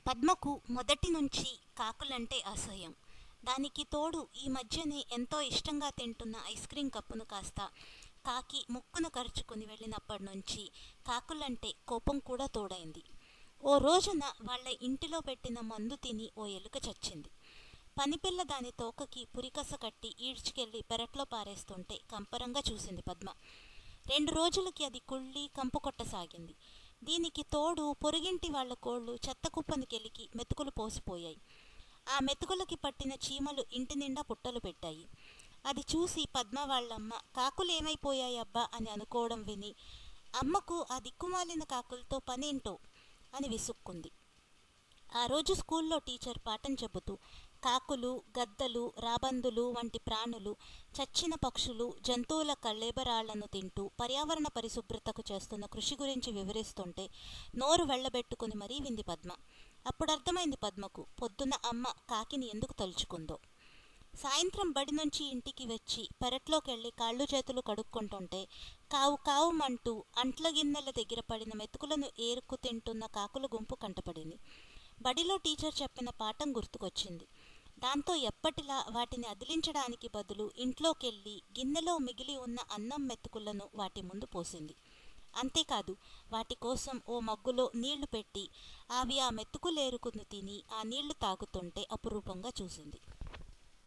పద్మకు మొదటి నుంచి కాకులంటే అసహ్యం. దానికి తోడు ఈ మధ్యనే ఎంతో ఇష్టంగా తింటున్న ఐస్ క్రీం కప్పును కాస్త కాకి ముక్కును కరుచుకుని వెళ్ళినప్పటి నుంచి కాకులంటే కోపం కూడా తోడైంది. ఓ రోజున వాళ్ళ ఇంటిలో పెట్టిన మందు తిని ఓ ఎలుక చచ్చింది. పనిపిల్ల దాని తోకకి పురికస కట్టి ఈడ్చుకెళ్లి పెరట్లో పారేస్తుంటే కంపరంగా చూసింది పద్మ. 2 రోజులకి అది కుళ్ళి కంపు కొట్టసాగింది. దీనికి తోడు పొరుగింటి వాళ్ల కోళ్లు చెత్త కుప్పను కెలికి మెతుకులు పోసిపోయాయి. ఆ మెతుకులకి పట్టిన చీమలు ఇంటి నిండా పుట్టలు పెట్టాయి. అది చూసి పద్మ వాళ్ళమ్మ కాకులేమైపోయాయబ్బా అని అనుకోవడం విని అమ్మకు ఆ దిక్కుమాలిన కాకులతో పనేంటో అని విసుక్కుంది. ఆ రోజు స్కూల్లో టీచర్ పాఠం చెబుతూ కాకులు, గద్దలు, రాబందులు వంటి ప్రాణులు చచ్చిన పక్షులు, జంతువుల కళేబరాళ్లను తింటూ పర్యావరణ పరిశుభ్రతకు చేస్తున్న కృషి గురించి వివరిస్తుంటే నోరు వెళ్లబెట్టుకుని మరీ వింది పద్మ. అప్పుడు అర్థమైంది పద్మకు పొద్దున అమ్మ కాకిని ఎందుకు తలుచుకుందో. సాయంత్రం బడి నుంచి ఇంటికి వచ్చి పెరట్లోకెళ్ళి కాళ్ళు చేతులు కడుక్కుంటుంటే కావు కావుమంటూ అంట్ల గిన్నెల దగ్గర పడిన మెతుకులను ఏరుకు తింటున్న కాకుల గుంపు కంటపడింది. బడిలో టీచర్ చెప్పిన పాఠం గుర్తుకొచ్చింది. దాంతో ఎప్పటిలా వాటిని అదిలించడానికి బదులు ఇంట్లోకెళ్ళి గిన్నెలో మిగిలి ఉన్న అన్నం మెతుకులను వాటి ముందు పోసింది. అంతేకాదు వాటి కోసం ఓ మగ్గులో నీళ్లు పెట్టి అవి ఆ మెతుకులేరుకుని తిని ఆ నీళ్లు తాగుతుంటే అపురూపంగా చూసింది.